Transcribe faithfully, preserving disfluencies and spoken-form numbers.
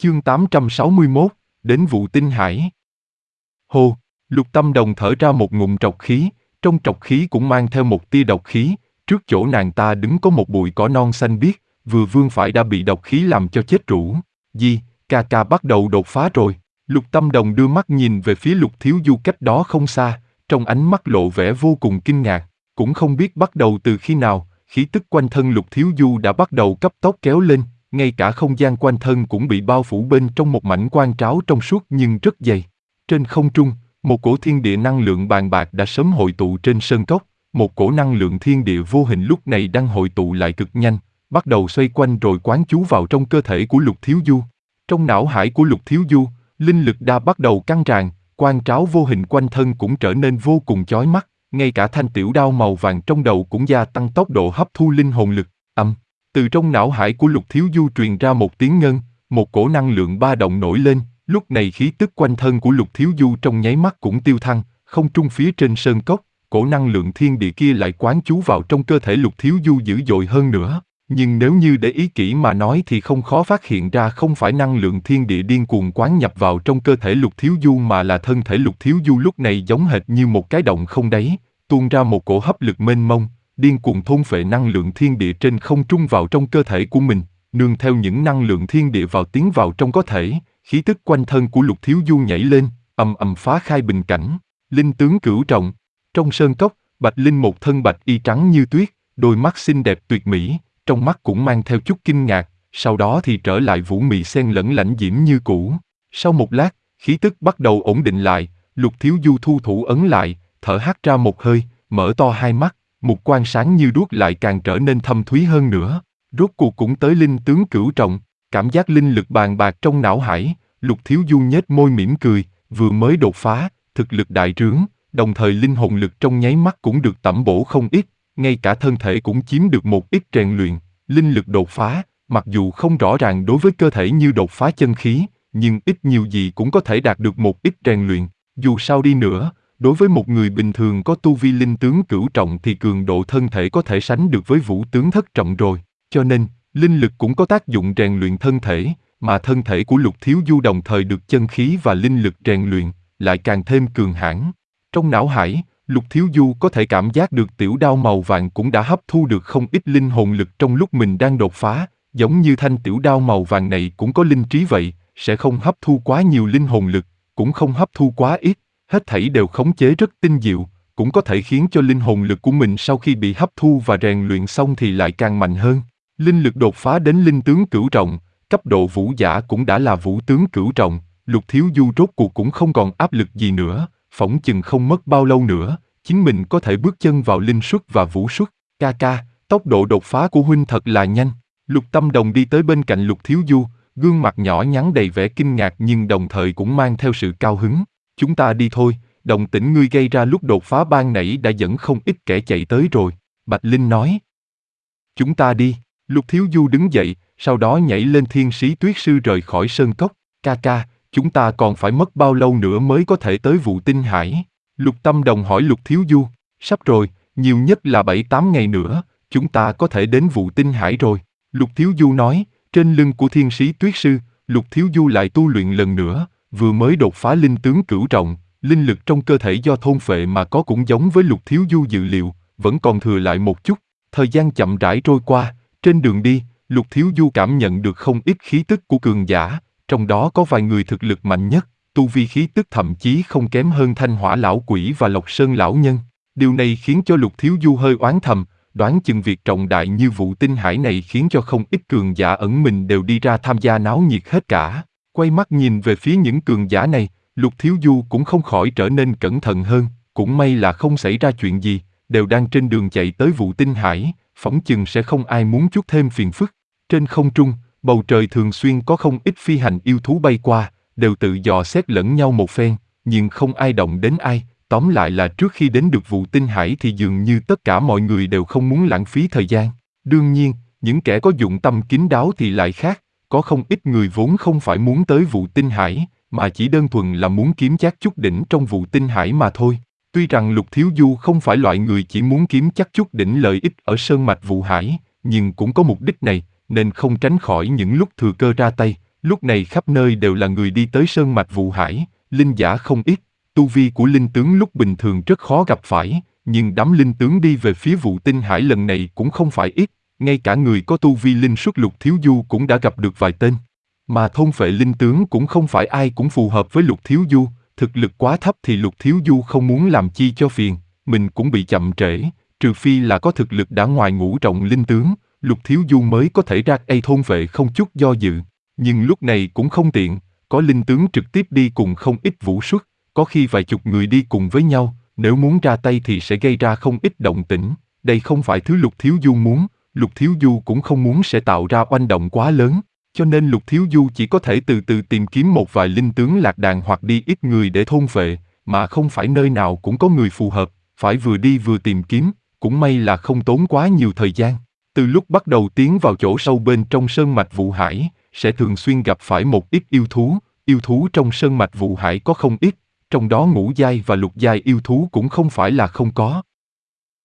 Chương tám trăm sáu mươi mốt, đến vụ tinh hải. Hô, Lục Tâm Đồng thở ra một ngụm trọc khí, trong trọc khí cũng mang theo một tia độc khí, trước chỗ nàng ta đứng có một bụi cỏ non xanh biếc, vừa vươn phải đã bị độc khí làm cho chết rũ. Di, ca ca bắt đầu đột phá rồi. Lục Tâm Đồng đưa mắt nhìn về phía Lục Thiếu Du cách đó không xa, trong ánh mắt lộ vẻ vô cùng kinh ngạc, cũng không biết bắt đầu từ khi nào, khí tức quanh thân Lục Thiếu Du đã bắt đầu cấp tốc kéo lên, ngay cả không gian quanh thân cũng bị bao phủ bên trong một mảnh quang tráo trong suốt nhưng rất dày. Trên không trung, một cổ thiên địa năng lượng bàn bạc đã sớm hội tụ trên sơn cốc, một cổ năng lượng thiên địa vô hình lúc này đang hội tụ lại cực nhanh, bắt đầu xoay quanh rồi quán chú vào trong cơ thể của Lục Thiếu Du. Trong não hải của Lục Thiếu Du, linh lực đã bắt đầu căng tràn, quang tráo vô hình quanh thân cũng trở nên vô cùng chói mắt, ngay cả thanh tiểu đao màu vàng trong đầu cũng gia tăng tốc độ hấp thu linh hồn lực. Âm, từ trong não hải của Lục Thiếu Du truyền ra một tiếng ngân, một cổ năng lượng ba động nổi lên, lúc này khí tức quanh thân của Lục Thiếu Du trong nháy mắt cũng tiêu thăng, không trung phía trên sơn cốc, cổ năng lượng thiên địa kia lại quán chú vào trong cơ thể Lục Thiếu Du dữ dội hơn nữa. Nhưng nếu như để ý kỹ mà nói thì không khó phát hiện ra không phải năng lượng thiên địa điên cuồng quán nhập vào trong cơ thể Lục Thiếu Du mà là thân thể Lục Thiếu Du lúc này giống hệt như một cái động không đáy, tuôn ra một cổ hấp lực mênh mông, điên cuồng thôn phệ năng lượng thiên địa trên không trung vào trong cơ thể của mình, nương theo những năng lượng thiên địa vào tiến vào trong cơ thể, khí tức quanh thân của Lục Thiếu Du nhảy lên, ầm ầm phá khai bình cảnh, linh tướng cửu trọng. Trong sơn cốc, Bạch Linh một thân bạch y trắng như tuyết, đôi mắt xinh đẹp tuyệt mỹ, trong mắt cũng mang theo chút kinh ngạc, sau đó thì trở lại vũ mị xen lẫn lãnh diễm như cũ. Sau một lát, khí tức bắt đầu ổn định lại, Lục Thiếu Du thu thủ ấn lại, thở hắt ra một hơi, mở to hai mắt, một quang sáng như đuốc lại càng trở nên thâm thúy hơn nữa. Rốt cuộc cũng tới linh tướng cửu trọng, cảm giác linh lực bàn bạc trong não hải, Lục Thiếu Du nhếch môi mỉm cười, vừa mới đột phá, thực lực đại trướng, đồng thời linh hồn lực trong nháy mắt cũng được tẩm bổ không ít, ngay cả thân thể cũng chiếm được một ít rèn luyện, linh lực đột phá, mặc dù không rõ ràng đối với cơ thể như đột phá chân khí, nhưng ít nhiều gì cũng có thể đạt được một ít rèn luyện, dù sao đi nữa. Đối với một người bình thường có tu vi linh tướng cửu trọng thì cường độ thân thể có thể sánh được với vũ tướng thất trọng rồi, cho nên, linh lực cũng có tác dụng rèn luyện thân thể, mà thân thể của Lục Thiếu Du đồng thời được chân khí và linh lực rèn luyện, lại càng thêm cường hãn. Trong não hải, Lục Thiếu Du có thể cảm giác được tiểu đao màu vàng cũng đã hấp thu được không ít linh hồn lực trong lúc mình đang đột phá, giống như thanh tiểu đao màu vàng này cũng có linh trí vậy, sẽ không hấp thu quá nhiều linh hồn lực, cũng không hấp thu quá ít. Hết thảy đều khống chế rất tinh diệu, cũng có thể khiến cho linh hồn lực của mình sau khi bị hấp thu và rèn luyện xong thì lại càng mạnh hơn. Linh lực đột phá đến linh tướng cửu trọng, cấp độ vũ giả cũng đã là vũ tướng cửu trọng, Lục Thiếu Du rốt cuộc cũng không còn áp lực gì nữa, phỏng chừng không mất bao lâu nữa, chính mình có thể bước chân vào linh xuất và vũ xuất. Ca ca, tốc độ đột phá của huynh thật là nhanh. Lục Tâm Đồng đi tới bên cạnh Lục Thiếu Du, gương mặt nhỏ nhắn đầy vẻ kinh ngạc nhưng đồng thời cũng mang theo sự cao hứng. Chúng ta đi thôi, động tĩnh ngươi gây ra lúc đột phá ban nãy đã dẫn không ít kẻ chạy tới rồi, Bạch Linh nói. Chúng ta đi, Lục Thiếu Du đứng dậy, sau đó nhảy lên thiên sĩ tuyết sư rời khỏi sơn cốc. Ca ca, chúng ta còn phải mất bao lâu nữa mới có thể tới vụ tinh hải? Lục Tâm Đồng hỏi Lục Thiếu Du. Sắp rồi, nhiều nhất là bảy tám ngày nữa, chúng ta có thể đến vụ tinh hải rồi. Lục Thiếu Du nói, trên lưng của thiên sĩ tuyết sư, Lục Thiếu Du lại tu luyện lần nữa. Vừa mới đột phá linh tướng cửu trọng, linh lực trong cơ thể do thôn phệ mà có cũng giống với Lục Thiếu Du dự liệu, vẫn còn thừa lại một chút. Thời gian chậm rãi trôi qua, trên đường đi, Lục Thiếu Du cảm nhận được không ít khí tức của cường giả, trong đó có vài người thực lực mạnh nhất, tu vi khí tức thậm chí không kém hơn Thanh Hỏa lão quỷ và Lộc Sơn lão nhân. Điều này khiến cho Lục Thiếu Du hơi oán thầm, đoán chừng việc trọng đại như vụ tinh hải này khiến cho không ít cường giả ẩn mình đều đi ra tham gia náo nhiệt hết cả. Quay mắt nhìn về phía những cường giả này, Lục Thiếu Du cũng không khỏi trở nên cẩn thận hơn, cũng may là không xảy ra chuyện gì, đều đang trên đường chạy tới vụ tinh hải, phỏng chừng sẽ không ai muốn chút thêm phiền phức. Trên không trung, bầu trời thường xuyên có không ít phi hành yêu thú bay qua, đều tự dò xét lẫn nhau một phen, nhưng không ai động đến ai, tóm lại là trước khi đến được vụ tinh hải thì dường như tất cả mọi người đều không muốn lãng phí thời gian. Đương nhiên, những kẻ có dụng tâm kín đáo thì lại khác. Có không ít người vốn không phải muốn tới vụ tinh hải, mà chỉ đơn thuần là muốn kiếm chắc chút đỉnh trong vụ tinh hải mà thôi. Tuy rằng Lục Thiếu Du không phải loại người chỉ muốn kiếm chắc chút đỉnh lợi ích ở sơn mạch vụ hải, nhưng cũng có mục đích này, nên không tránh khỏi những lúc thừa cơ ra tay, Lúc này khắp nơi đều là người đi tới sơn mạch Vụ Hải, linh giả không ít, tu vi của linh tướng lúc bình thường rất khó gặp phải, nhưng đám linh tướng đi về phía Vụ Tinh Hải lần này cũng không phải ít, ngay cả người có tu vi linh xuất Lục Thiếu Du cũng đã gặp được vài tên. Mà thôn phệ linh tướng cũng không phải ai cũng phù hợp với Lục Thiếu Du, thực lực quá thấp thì Lục Thiếu Du không muốn làm chi cho phiền, mình cũng bị chậm trễ, trừ phi là có thực lực đã ngoài ngũ trọng linh tướng, Lục Thiếu Du mới có thể ra tay thôn vệ không chút do dự. Nhưng lúc này cũng không tiện, có linh tướng trực tiếp đi cùng không ít vũ xuất, có khi vài chục người đi cùng với nhau, nếu muốn ra tay thì sẽ gây ra không ít động tĩnh, đây không phải thứ Lục Thiếu Du muốn, Lục Thiếu Du cũng không muốn sẽ tạo ra oanh động quá lớn, cho nên Lục Thiếu Du chỉ có thể từ từ tìm kiếm một vài linh tướng lạc đàn hoặc đi ít người để thôn phệ, mà không phải nơi nào cũng có người phù hợp, phải vừa đi vừa tìm kiếm, cũng may là không tốn quá nhiều thời gian. Từ lúc bắt đầu tiến vào chỗ sâu bên trong sơn mạch Vụ Hải, sẽ thường xuyên gặp phải một ít yêu thú, yêu thú trong sơn mạch Vụ Hải có không ít, trong đó ngũ giai và lục giai yêu thú cũng không phải là không có.